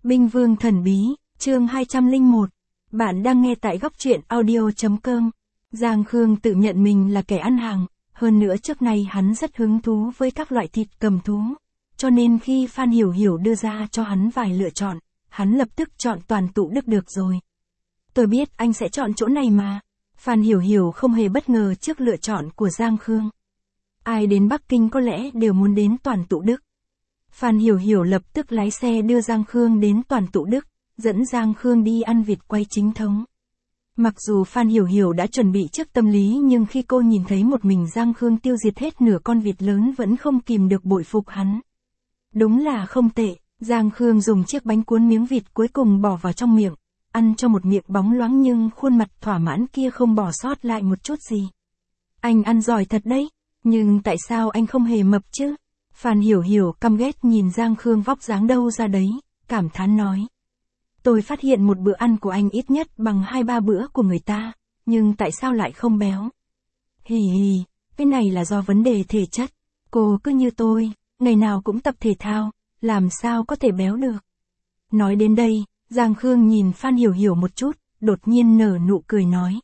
Binh Vương Thần Bí, chương 201. Bạn đang nghe tại góc truyện audio.com. Giang Khương tự nhận mình là kẻ ăn hàng, hơn nữa trước nay hắn rất hứng thú với các loại thịt cầm thú. Cho nên khi Phan Hiểu Hiểu đưa ra cho hắn vài lựa chọn, hắn lập tức chọn Toàn Tụ Đức được rồi. Tôi biết anh sẽ chọn chỗ này mà. Phan Hiểu Hiểu không hề bất ngờ trước lựa chọn của Giang Khương. Ai đến Bắc Kinh có lẽ đều muốn đến Toàn Tụ Đức. Phan Hiểu Hiểu lập tức lái xe đưa Giang Khương đến Toàn Tụ Đức, dẫn Giang Khương đi ăn vịt quay chính thống. Mặc dù Phan Hiểu Hiểu đã chuẩn bị trước tâm lý nhưng khi cô nhìn thấy một mình Giang Khương tiêu diệt hết nửa con vịt lớn vẫn không kìm được bội phục hắn. Đúng là không tệ, Giang Khương dùng chiếc bánh cuốn miếng vịt cuối cùng bỏ vào trong miệng, ăn cho một miệng bóng loáng nhưng khuôn mặt thỏa mãn kia không bỏ sót lại một chút gì. Anh ăn giỏi thật đấy, nhưng tại sao anh không hề mập chứ? Phan Hiểu Hiểu căm ghét nhìn Giang Khương vóc dáng đâu ra đấy, cảm thán nói. Tôi phát hiện một bữa ăn của anh ít nhất bằng 2-3 bữa của người ta, nhưng tại sao lại không béo? Hì hì, cái này là do vấn đề thể chất. Cô cứ như tôi, ngày nào cũng tập thể thao, làm sao có thể béo được? Nói đến đây, Giang Khương nhìn Phan Hiểu Hiểu một chút, đột nhiên nở nụ cười nói.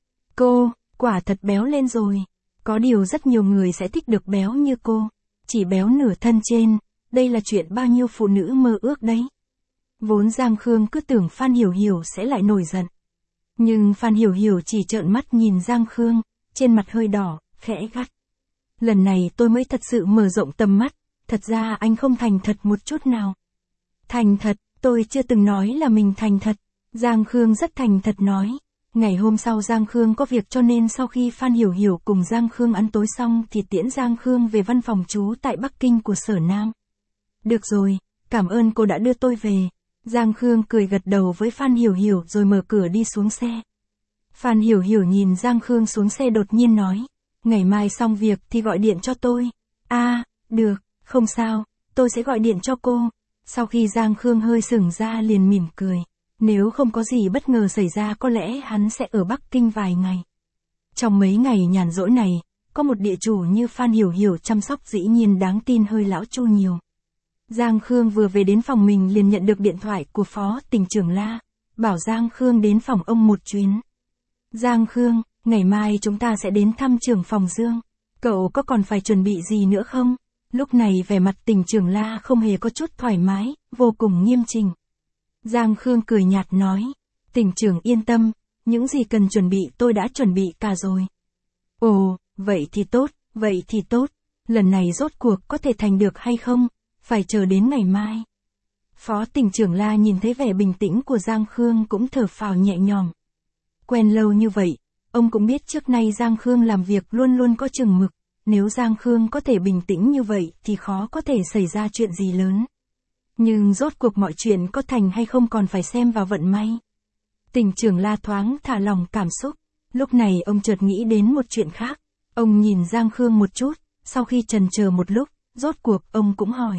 Cô, quả thật béo lên rồi. Có điều rất nhiều người sẽ thích được béo như cô. Chỉ béo nửa thân trên, đây là chuyện bao nhiêu phụ nữ mơ ước đấy. Vốn Giang Khương cứ tưởng Phan Hiểu Hiểu sẽ lại nổi giận. Nhưng Phan Hiểu Hiểu chỉ trợn mắt nhìn Giang Khương, trên mặt hơi đỏ, khẽ gắt. Lần này tôi mới thật sự mở rộng tầm mắt, thật ra anh không thành thật một chút nào. Thành thật, tôi chưa từng nói là mình thành thật. Giang Khương rất thành thật nói. Ngày hôm sau Giang Khương có việc cho nên sau khi Phan Hiểu Hiểu cùng Giang Khương ăn tối xong thì tiễn Giang Khương về văn phòng trú tại Bắc Kinh của Sở Nam. Được rồi, cảm ơn cô đã đưa tôi về. Giang Khương cười gật đầu với Phan Hiểu Hiểu rồi mở cửa đi xuống xe. Phan Hiểu Hiểu nhìn Giang Khương xuống xe đột nhiên nói. Ngày mai xong việc thì gọi điện cho tôi. Được, không sao, tôi sẽ gọi điện cho cô. Sau khi Giang Khương hơi sững ra liền mỉm cười. Nếu không có gì bất ngờ xảy ra có lẽ hắn sẽ ở Bắc Kinh vài ngày. Trong mấy ngày nhàn rỗi này, có một địa chủ như Phan Hiểu Hiểu chăm sóc dĩ nhiên đáng tin hơi lão Chu nhiều. Giang Khương vừa về đến phòng mình liền nhận được điện thoại của Phó Tỉnh trưởng La, bảo Giang Khương đến phòng ông một chuyến. Giang Khương, ngày mai chúng ta sẽ đến thăm trưởng phòng Dương. Cậu có còn phải chuẩn bị gì nữa không? Lúc này vẻ mặt Tỉnh trưởng La không hề có chút thoải mái, vô cùng nghiêm chỉnh. Giang Khương cười nhạt nói, Tỉnh trưởng yên tâm, những gì cần chuẩn bị tôi đã chuẩn bị cả rồi. Ồ, vậy thì tốt, lần này rốt cuộc có thể thành được hay không, phải chờ đến ngày mai. Phó Tỉnh trưởng La nhìn thấy vẻ bình tĩnh của Giang Khương cũng thở phào nhẹ nhõm. Quen lâu như vậy, ông cũng biết trước nay Giang Khương làm việc luôn luôn có chừng mực, nếu Giang Khương có thể bình tĩnh như vậy thì khó có thể xảy ra chuyện gì lớn. Nhưng rốt cuộc mọi chuyện có thành hay không còn phải xem vào vận may. Tỉnh trưởng La thoáng thả lòng cảm xúc, lúc này ông chợt nghĩ đến một chuyện khác. Ông nhìn Giang Khương một chút, sau khi chần chờ một lúc, rốt cuộc ông cũng hỏi.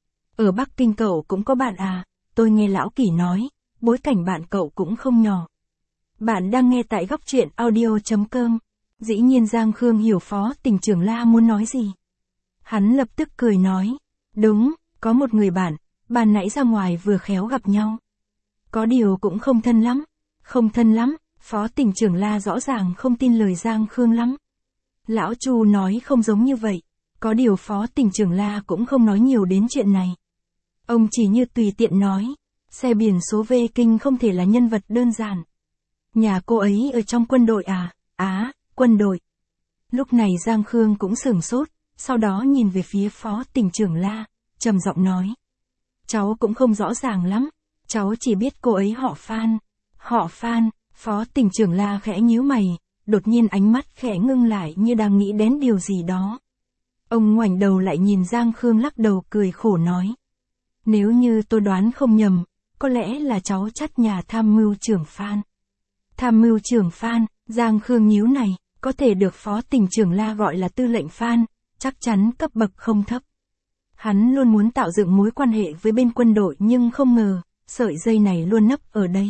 Ở Bắc Kinh cậu cũng có bạn à? Tôi nghe Lão Kỷ nói, bối cảnh bạn cậu cũng không nhỏ. Bạn đang nghe tại góc truyện audio.com. Dĩ nhiên Giang Khương hiểu Phó Tỉnh trưởng La muốn nói gì. Hắn lập tức cười nói. Đúng, có một người bạn, ban nãy ra ngoài vừa khéo gặp nhau. Có điều cũng không thân lắm. Không thân lắm, Phó Tỉnh trưởng La rõ ràng không tin lời Giang Khương lắm. Lão Chu nói không giống như vậy. Có điều Phó Tỉnh trưởng La cũng không nói nhiều đến chuyện này. Ông chỉ như tùy tiện nói. Xe biển số về Kinh không thể là nhân vật đơn giản. Nhà cô ấy ở trong quân đội à? Quân đội. Lúc này Giang Khương cũng sửng sốt, sau đó nhìn về phía Phó Tỉnh trưởng La, trầm giọng nói. Cháu cũng không rõ ràng lắm, cháu chỉ biết cô ấy họ Phan. Họ Phan, Phó Tỉnh trưởng La khẽ nhíu mày, đột nhiên ánh mắt khẽ ngưng lại như đang nghĩ đến điều gì đó. Ông ngoảnh đầu lại nhìn Giang Khương lắc đầu cười khổ nói. Nếu như tôi đoán không nhầm, có lẽ là cháu chắt nhà tham mưu trưởng Phan. Tham mưu trưởng Phan, Giang Khương nhíu này, có thể được Phó Tỉnh trưởng La gọi là tư lệnh Phan, chắc chắn cấp bậc không thấp. Hắn luôn muốn tạo dựng mối quan hệ với bên quân đội nhưng không ngờ, sợi dây này luôn nấp ở đây.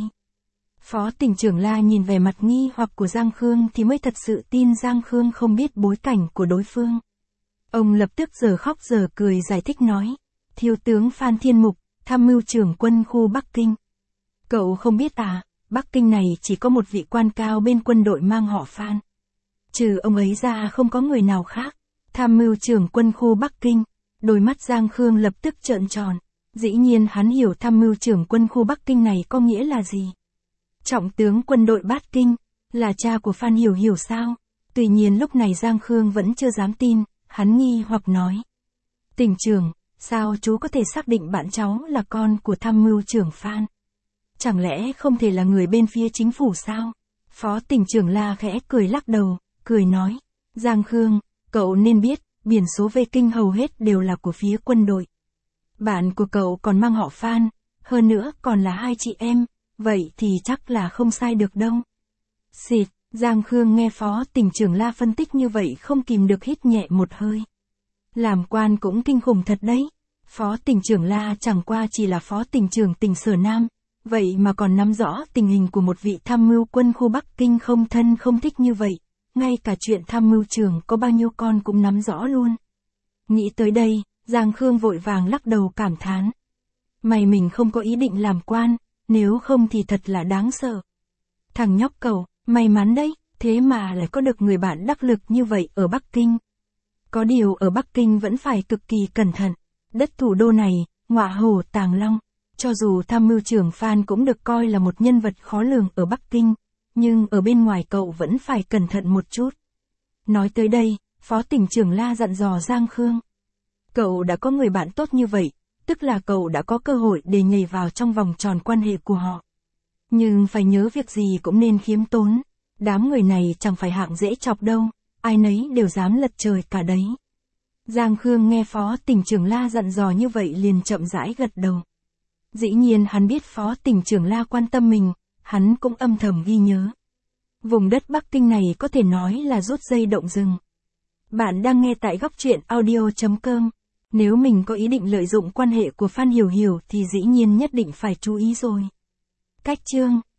Phó Tỉnh trưởng La nhìn vẻ mặt nghi hoặc của Giang Khương thì mới thật sự tin Giang Khương không biết bối cảnh của đối phương. Ông lập tức giờ khóc giờ cười giải thích nói. Thiếu tướng Phan Thiên Mục, tham mưu trưởng quân khu Bắc Kinh. Cậu không biết à, Bắc Kinh này chỉ có một vị quan cao bên quân đội mang họ Phan. Trừ ông ấy ra không có người nào khác. Tham mưu trưởng quân khu Bắc Kinh. Đôi mắt Giang Khương lập tức trợn tròn. Dĩ nhiên hắn hiểu tham mưu trưởng quân khu Bắc Kinh này có nghĩa là gì. Trọng tướng quân đội Bát Kinh, là cha của Phan Hiểu Hiểu sao? Tuy nhiên lúc này Giang Khương vẫn chưa dám tin, hắn nghi hoặc nói. Tỉnh trưởng, sao chú có thể xác định bạn cháu là con của tham mưu trưởng Phan? Chẳng lẽ không thể là người bên phía chính phủ sao? Phó tỉnh trưởng La khẽ cười lắc đầu, cười nói. Giang Khương, cậu nên biết, biển số về Kinh hầu hết đều là của phía quân đội. Bạn của cậu còn mang họ Phan, hơn nữa còn là hai chị em, vậy thì chắc là không sai được đâu. Xịt, Giang Khương nghe phó tỉnh trưởng La phân tích như vậy không kìm được hít nhẹ một hơi. Làm quan cũng kinh khủng thật đấy. Phó tỉnh trưởng La chẳng qua chỉ là phó tỉnh trưởng tỉnh Sở Nam, vậy mà còn nắm rõ tình hình của một vị tham mưu quân khu Bắc Kinh không thân không thích như vậy. Ngay cả chuyện tham mưu trưởng có bao nhiêu con cũng nắm rõ luôn. Nghĩ tới đây, Giang Khương vội vàng lắc đầu cảm thán. May mình không có ý định làm quan, nếu không thì thật là đáng sợ. Thằng nhóc cậu, may mắn đấy, thế mà lại có được người bạn đắc lực như vậy ở Bắc Kinh. Có điều ở Bắc Kinh vẫn phải cực kỳ cẩn thận. Đất thủ đô này, ngọa hổ tàng long. Cho dù tham mưu trưởng Phan cũng được coi là một nhân vật khó lường ở Bắc Kinh, nhưng ở bên ngoài cậu vẫn phải cẩn thận một chút. Nói tới đây, phó tỉnh trưởng La dặn dò Giang Khương. Cậu đã có người bạn tốt như vậy, tức là cậu đã có cơ hội để nhảy vào trong vòng tròn quan hệ của họ. Nhưng phải nhớ việc gì cũng nên khiêm tốn. Đám người này chẳng phải hạng dễ chọc đâu, ai nấy đều dám lật trời cả đấy. Giang Khương nghe phó tỉnh trưởng La dặn dò như vậy liền chậm rãi gật đầu. Dĩ nhiên hắn biết phó tỉnh trưởng La quan tâm mình, hắn cũng âm thầm ghi nhớ. Vùng đất Bắc Kinh này có thể nói là rút dây động rừng. Bạn đang nghe tại góc truyện audio.com. Nếu mình có ý định lợi dụng quan hệ của Phan Hiểu Hiểu thì dĩ nhiên nhất định phải chú ý rồi. Cách chương